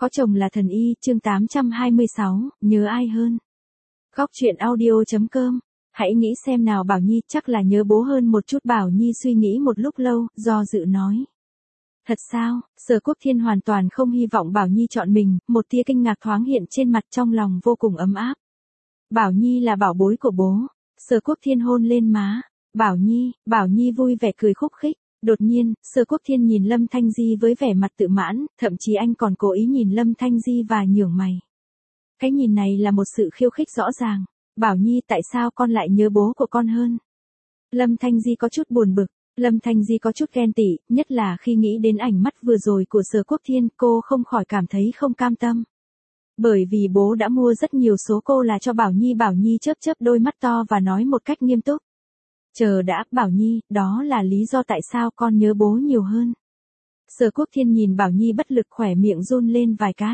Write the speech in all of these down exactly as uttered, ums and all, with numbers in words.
Có chồng là thần y, chương tám trăm hai mươi sáu, nhớ ai hơn? Góc truyện audio.com. Hãy nghĩ xem nào. Bảo Nhi chắc là nhớ bố hơn một chút. Bảo Nhi suy nghĩ một lúc lâu, do dự nói. Thật sao? Sở Quốc Thiên hoàn toàn không hy vọng Bảo Nhi chọn mình, một tia kinh ngạc thoáng hiện trên mặt, trong lòng vô cùng ấm áp. Bảo Nhi là bảo bối của bố. Sở Quốc Thiên hôn lên má. Bảo Nhi, Bảo Nhi vui vẻ cười khúc khích. Đột nhiên, Sở Quốc Thiên nhìn Lâm Thanh Di với vẻ mặt tự mãn, thậm chí anh còn cố ý nhìn Lâm Thanh Di và nhướng mày. Cái nhìn này là một sự khiêu khích rõ ràng. Bảo Nhi, tại sao con lại nhớ bố của con hơn? Lâm Thanh Di có chút buồn bực. Lâm Thanh Di có chút ghen tị, nhất là khi nghĩ đến ảnh mắt vừa rồi của Sở Quốc Thiên, cô không khỏi cảm thấy không cam tâm. Bởi vì bố đã mua rất nhiều số cô là cho Bảo Nhi. Bảo Nhi chớp chớp đôi mắt to và nói một cách nghiêm túc. Chờ đã, Bảo Nhi, đó là lý do tại sao con nhớ bố nhiều hơn. Sở Quốc Thiên nhìn Bảo Nhi bất lực, khỏe miệng run lên vài cái.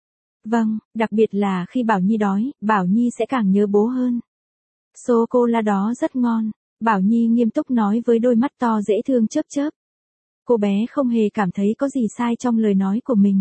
Vâng, đặc biệt là khi Bảo Nhi đói, Bảo Nhi sẽ càng nhớ bố hơn. Sô-cô-la đó rất ngon. Bảo Nhi nghiêm túc nói với đôi mắt to dễ thương chớp chớp. Cô bé không hề cảm thấy có gì sai trong lời nói của mình.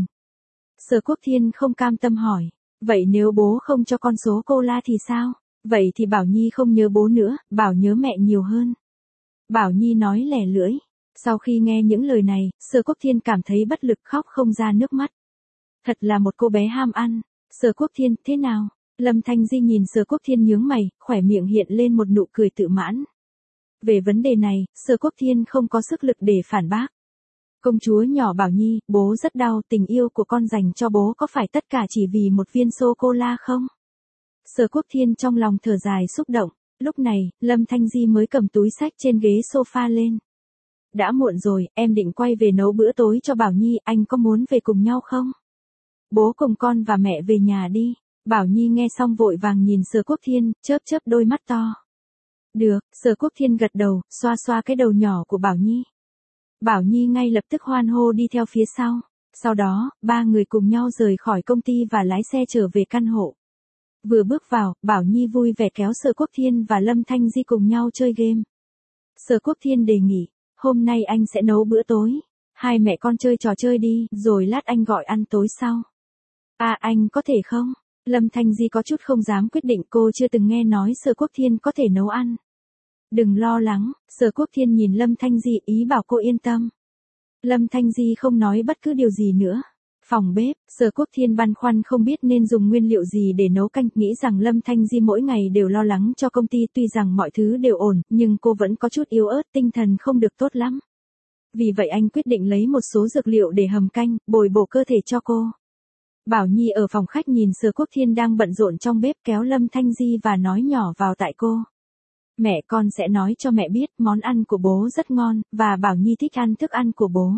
Sở Quốc Thiên không cam tâm hỏi. Vậy nếu bố không cho con sô-cô-la thì sao? Vậy thì Bảo Nhi không nhớ bố nữa, Bảo nhớ mẹ nhiều hơn. Bảo Nhi nói lẻ lưỡi. Sau khi nghe những lời này, Sở Quốc Thiên cảm thấy bất lực, khóc không ra nước mắt. Thật là một cô bé ham ăn. Sở Quốc Thiên, thế nào? Lâm Thanh Di nhìn Sở Quốc Thiên nhướng mày, khỏe miệng hiện lên một nụ cười tự mãn. Về vấn đề này, Sở Quốc Thiên không có sức lực để phản bác. Công chúa nhỏ Bảo Nhi, bố rất đau, tình yêu của con dành cho bố có phải tất cả chỉ vì một viên sô-cô-la không? Sở Quốc Thiên trong lòng thở dài xúc động. Lúc này, Lâm Thanh Di mới cầm túi xách trên ghế sofa lên. Đã muộn rồi, em định quay về nấu bữa tối cho Bảo Nhi, anh có muốn về cùng nhau không? Bố cùng con và mẹ về nhà đi. Bảo Nhi nghe xong vội vàng nhìn Sở Quốc Thiên, chớp chớp đôi mắt to. Được, Sở Quốc Thiên gật đầu, xoa xoa cái đầu nhỏ của Bảo Nhi. Bảo Nhi ngay lập tức hoan hô đi theo phía sau. Sau đó, ba người cùng nhau rời khỏi công ty và lái xe trở về căn hộ. Vừa bước vào, Bảo Nhi vui vẻ kéo Sở Quốc Thiên và Lâm Thanh Di cùng nhau chơi game. Sở Quốc Thiên đề nghị, hôm nay anh sẽ nấu bữa tối. Hai mẹ con chơi trò chơi đi, rồi lát anh gọi ăn tối sau. À, anh có thể không? Lâm Thanh Di có chút không dám quyết định, cô chưa từng nghe nói Sở Quốc Thiên có thể nấu ăn. Đừng lo lắng, Sở Quốc Thiên nhìn Lâm Thanh Di, ý bảo cô yên tâm. Lâm Thanh Di không nói bất cứ điều gì nữa. Phòng bếp, Sở Quốc Thiên băn khoăn không biết nên dùng nguyên liệu gì để nấu canh, nghĩ rằng Lâm Thanh Di mỗi ngày đều lo lắng cho công ty, tuy rằng mọi thứ đều ổn, nhưng cô vẫn có chút yếu ớt, tinh thần không được tốt lắm. Vì vậy anh quyết định lấy một số dược liệu để hầm canh, bồi bổ cơ thể cho cô. Bảo Nhi ở phòng khách nhìn Sở Quốc Thiên đang bận rộn trong bếp, kéo Lâm Thanh Di và nói nhỏ vào tai cô. Mẹ con sẽ nói cho mẹ biết món ăn của bố rất ngon, và Bảo Nhi thích ăn thức ăn của bố.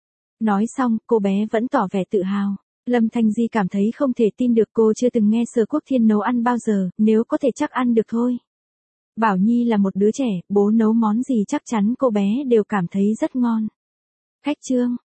Nói xong, cô bé vẫn tỏ vẻ tự hào. Lâm Thanh Di cảm thấy không thể tin được, cô chưa từng nghe Sở Quốc Thiên nấu ăn bao giờ, nếu có thể chắc ăn được thôi. Bảo Nhi là một đứa trẻ, bố nấu món gì chắc chắn cô bé đều cảm thấy rất ngon. Khách trương,